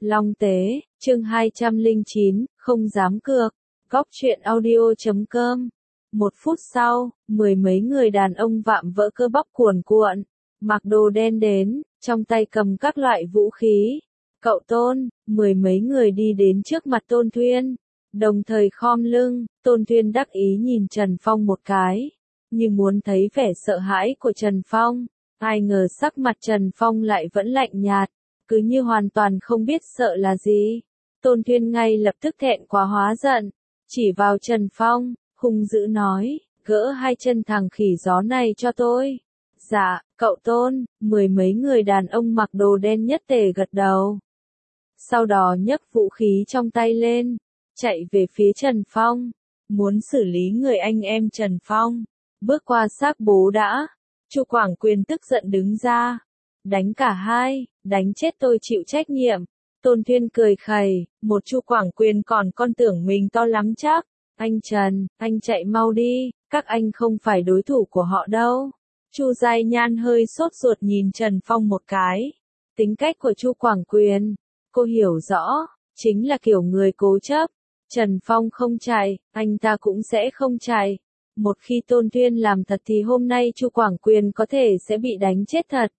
Long Tế, chương 209, không dám cược. Góc truyện audio.com. Một phút sau, mười mấy người đàn ông vạm vỡ cơ bắp cuồn cuộn, mặc đồ đen đến, trong tay cầm các loại vũ khí. Cậu Tôn, mười mấy người đi đến trước mặt Tôn Thuyên, đồng thời khom lưng. Tôn Thuyên đắc ý nhìn Trần Phong một cái, như muốn thấy vẻ sợ hãi của Trần Phong. Ai ngờ sắc mặt Trần Phong lại vẫn lạnh nhạt, cứ như hoàn toàn không biết sợ là gì. Tôn Thuyên ngay lập tức thẹn quá hóa giận, chỉ vào Trần Phong, hung dữ nói, gỡ hai chân thằng khỉ gió này cho tôi. Dạ, cậu Tôn. Mười mấy người đàn ông mặc đồ đen nhất tề gật đầu. Sau đó nhấc vũ khí trong tay lên, chạy về phía Trần Phong, muốn xử lý người anh em Trần Phong. Bước qua xác bố đã, Chu Quảng Quyền tức giận đứng ra, đánh cả hai, đánh chết tôi chịu trách nhiệm. Tôn Thuyên cười khẩy, một Chu Quảng Quyền còn con tưởng mình to lắm chắc. Anh Trần, anh chạy mau đi, các anh không phải đối thủ của họ đâu. Chu Giai Nhan hơi sốt ruột nhìn Trần Phong một cái. Tính cách của Chu Quảng Quyền, cô hiểu rõ, chính là kiểu người cố chấp. Trần Phong không chạy, anh ta cũng sẽ không chạy. Một khi Tôn Thuyên làm thật thì hôm nay Chu Quảng Quyền có thể sẽ bị đánh chết thật.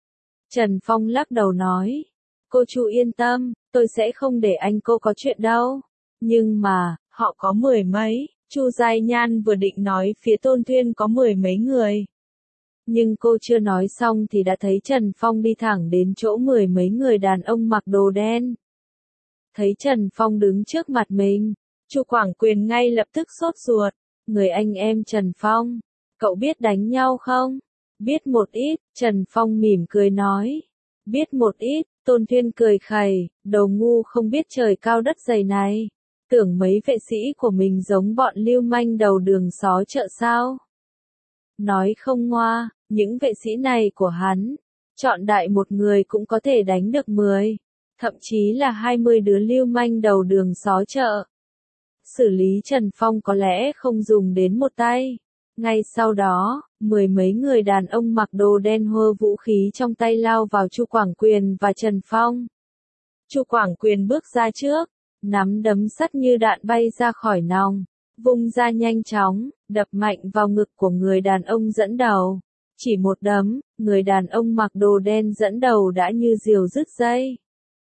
Trần Phong lắc đầu nói, cô Chu yên tâm, tôi sẽ không để anh cô có chuyện đâu. Nhưng mà, họ có mười mấy. Chu Giai Nhan vừa định nói phía Tôn Thuyên có mười mấy người. Nhưng cô chưa nói xong thì đã thấy Trần Phong đi thẳng đến chỗ mười mấy người đàn ông mặc đồ đen. Thấy Trần Phong đứng trước mặt mình, Chu Quảng Quyền ngay lập tức sốt ruột. Người anh em Trần Phong, cậu biết đánh nhau không? Biết một ít. Trần Phong mỉm cười nói. Biết một ít. Tôn Thuyên cười khẩy, đầu ngu không biết trời cao đất dày này. Tưởng mấy vệ sĩ của mình giống bọn lưu manh đầu đường xó chợ sao? Nói không ngoa, những vệ sĩ này của hắn, chọn đại một người cũng có thể đánh được 10, thậm chí là 20 đứa lưu manh đầu đường xó chợ. Xử lý Trần Phong có lẽ không dùng đến một tay. Ngay sau đó, mười mấy người đàn ông mặc đồ đen hơ vũ khí trong tay lao vào Chu Quảng Quyền và Trần Phong. Chu Quảng Quyền bước ra trước, nắm đấm sắt như đạn bay ra khỏi nòng, vung ra nhanh chóng, đập mạnh vào ngực của người đàn ông dẫn đầu. Chỉ một đấm, người đàn ông mặc đồ đen dẫn đầu đã như diều dứt dây.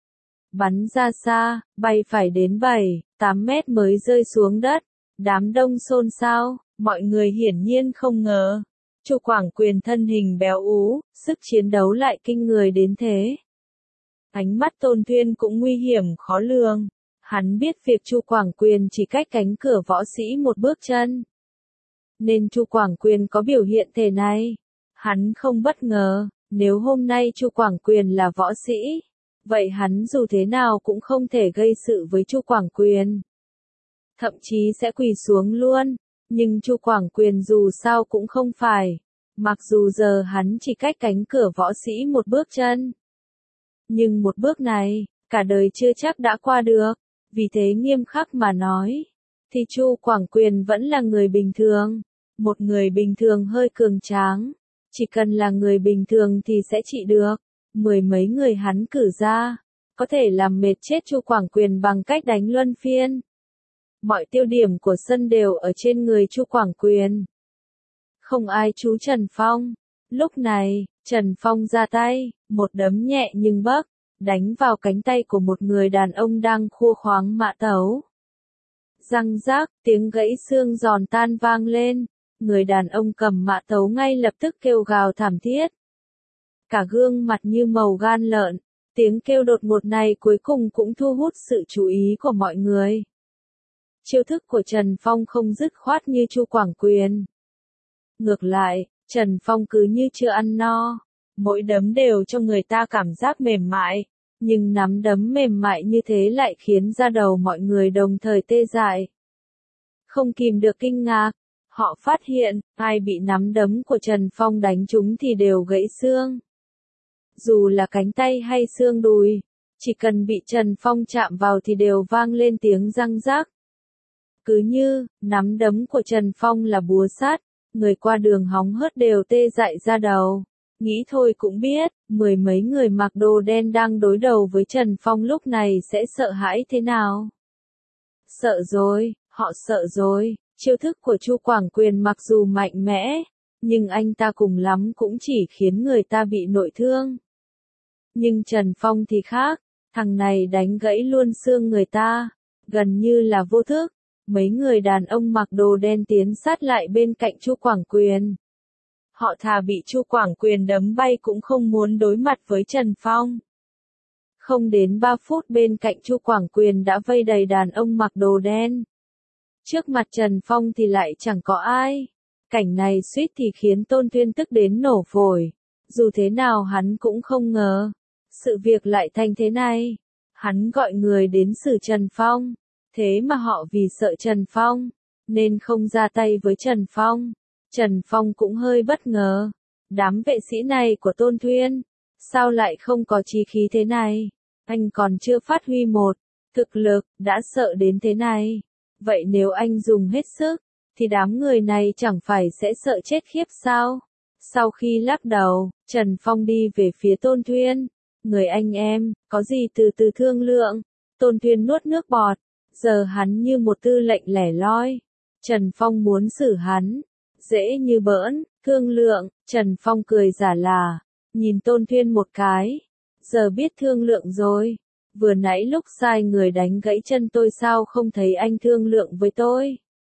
Bắn ra xa, bay phải đến 7-8 mét mới rơi xuống đất. Đám đông xôn xao, mọi người hiển nhiên không ngờ. Chu Quảng Quyền thân hình béo ú, sức chiến đấu lại kinh người đến thế. Ánh mắt Tôn Thuyên cũng nguy hiểm khó lường. Hắn biết việc Chu Quảng Quyền chỉ cách cánh cửa võ sĩ một bước chân, nên Chu Quảng Quyền có biểu hiện thế này. Hắn không bất ngờ, nếu hôm nay Chu Quảng Quyền là võ sĩ, vậy hắn dù thế nào cũng không thể gây sự với Chu Quảng Quyền. Thậm chí sẽ quỳ xuống luôn, nhưng Chu Quảng Quyền dù sao cũng không phải. Mặc dù giờ hắn chỉ cách cánh cửa võ sĩ một bước chân, nhưng một bước này, cả đời chưa chắc đã qua được. Vì thế nghiêm khắc mà nói, thì Chu Quảng Quyền vẫn là người bình thường. Một người bình thường hơi cường tráng. Chỉ cần là người bình thường thì sẽ trị được. Mười mấy người hắn cử ra, có thể làm mệt chết Chu Quảng Quyền bằng cách đánh luân phiên. Mọi tiêu điểm của sân đều ở trên người Chu Quảng Quyền. Không ai chú Trần Phong. Lúc này, Trần Phong ra tay, một đấm nhẹ nhưng bấc, đánh vào cánh tay của một người đàn ông đang khua khoáng mã tấu. Răng rác, tiếng gãy xương giòn tan vang lên. Người đàn ông cầm mã tấu ngay lập tức kêu gào thảm thiết. Cả gương mặt như màu gan lợn. Tiếng kêu đột ngột này cuối cùng cũng thu hút sự chú ý của mọi người. Chiêu thức của Trần Phong không dứt khoát như Chu Quảng Quyền. Ngược lại, Trần Phong cứ như chưa ăn no. Mỗi đấm đều cho người ta cảm giác mềm mại. Nhưng nắm đấm mềm mại như thế lại khiến da đầu mọi người đồng thời tê dại. Không kìm được kinh ngạc, họ phát hiện, ai bị nắm đấm của Trần Phong đánh trúng thì đều gãy xương. Dù là cánh tay hay xương đùi, chỉ cần bị Trần Phong chạm vào thì đều vang lên tiếng răng rác. Cứ như, nắm đấm của Trần Phong là búa sát, người qua đường hóng hớt đều tê dại da đầu. Nghĩ thôi cũng biết, mười mấy người mặc đồ đen đang đối đầu với Trần Phong lúc này sẽ sợ hãi thế nào. Sợ rồi, họ sợ rồi, chiêu thức của Chu Quảng Quyền mặc dù mạnh mẽ, nhưng anh ta cùng lắm cũng chỉ khiến người ta bị nội thương. Nhưng Trần Phong thì khác, thằng này đánh gãy luôn xương người ta, gần như là vô thức. Mấy người đàn ông mặc đồ đen tiến sát lại bên cạnh Chu Quảng Quyền. Họ thà bị Chu Quảng Quyền đấm bay cũng không muốn đối mặt với Trần Phong. Không đến 3 phút bên cạnh Chu Quảng Quyền đã vây đầy đàn ông mặc đồ đen. Trước mặt Trần Phong thì lại chẳng có ai. Cảnh này suýt thì khiến Tôn Tuyên tức đến nổ phổi. Dù thế nào hắn cũng không ngờ. Sự việc lại thành thế này. Hắn gọi người đến xử Trần Phong. Thế mà họ vì sợ Trần Phong, nên không ra tay với Trần Phong. Trần Phong cũng hơi bất ngờ. Đám vệ sĩ này của Tôn Thuyên, sao lại không có chí khí thế này? Anh còn chưa phát huy một thực lực, đã sợ đến thế này. Vậy nếu anh dùng hết sức, thì đám người này chẳng phải sẽ sợ chết khiếp sao? Sau khi lắc đầu, Trần Phong đi về phía Tôn Thuyên. Người anh em, có gì từ từ thương lượng. Tôn Thuyên nuốt nước bọt. Giờ hắn như một tư lệnh lẻ loi. Trần Phong muốn xử hắn. Dễ như bỡn, thương lượng. Trần Phong cười giả là. Nhìn Tôn Thuyên một cái. Giờ biết thương lượng rồi. Vừa nãy lúc sai người đánh gãy chân tôi sao không thấy anh thương lượng với tôi.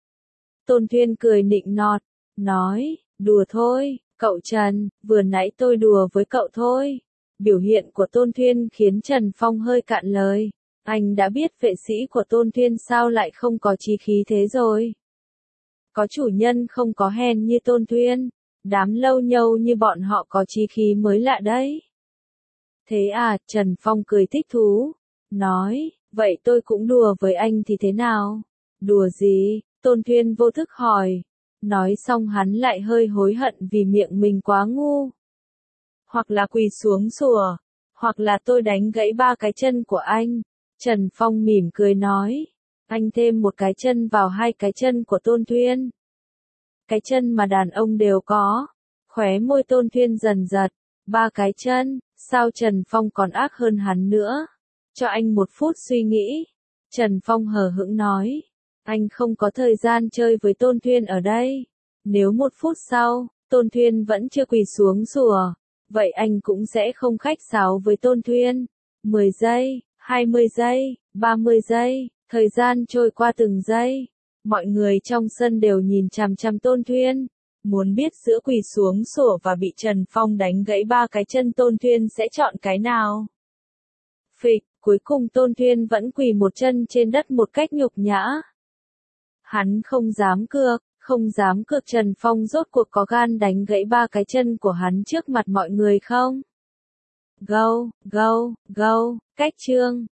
Tôn Thuyên cười nịnh nọt. Nói, đùa thôi, cậu Trần, vừa nãy tôi đùa với cậu thôi. Biểu hiện của Tôn Thuyên khiến Trần Phong hơi cạn lời. Anh đã biết vệ sĩ của Tôn Thuyên sao lại không có chí khí thế rồi. Có chủ nhân không có hèn như Tôn Thuyên. Đám lâu nhâu như bọn họ có chí khí mới lạ đấy. Thế à, Trần Phong cười thích thú. Nói, vậy tôi cũng đùa với anh thì thế nào? Đùa gì? Tôn Thuyên vô thức hỏi. Nói xong hắn lại hơi hối hận vì miệng mình quá ngu. Hoặc là quỳ xuống sủa, hoặc là tôi đánh gãy 3 cái chân của anh. Trần Phong mỉm cười nói. Anh thêm một cái chân vào 2 cái chân của Tôn Thuyên. Cái chân mà đàn ông đều có. Khóe môi Tôn Thuyên dần giật. 3 cái chân, sao Trần Phong còn ác hơn hắn nữa? Cho anh 1 phút suy nghĩ. Trần Phong hờ hững nói. Anh không có thời gian chơi với Tôn Thuyên ở đây. Nếu 1 phút sau, Tôn Thuyên vẫn chưa quỳ xuống sủa, vậy anh cũng sẽ không khách sáo với Tôn Thuyên. 10 giây, 20 giây, 30 giây, thời gian trôi qua từng giây. Mọi người trong sân đều nhìn chằm chằm Tôn Thuyên. Muốn biết giữa quỳ xuống sủa và bị Trần Phong đánh gãy 3 cái chân Tôn Thuyên sẽ chọn cái nào. Phịch, cuối cùng Tôn Thuyên vẫn quỳ một chân trên đất một cách nhục nhã. Hắn không dám cược Trần Phong rốt cuộc có gan đánh gãy 3 cái chân của hắn trước mặt mọi người không? Go, go, go, cách chương.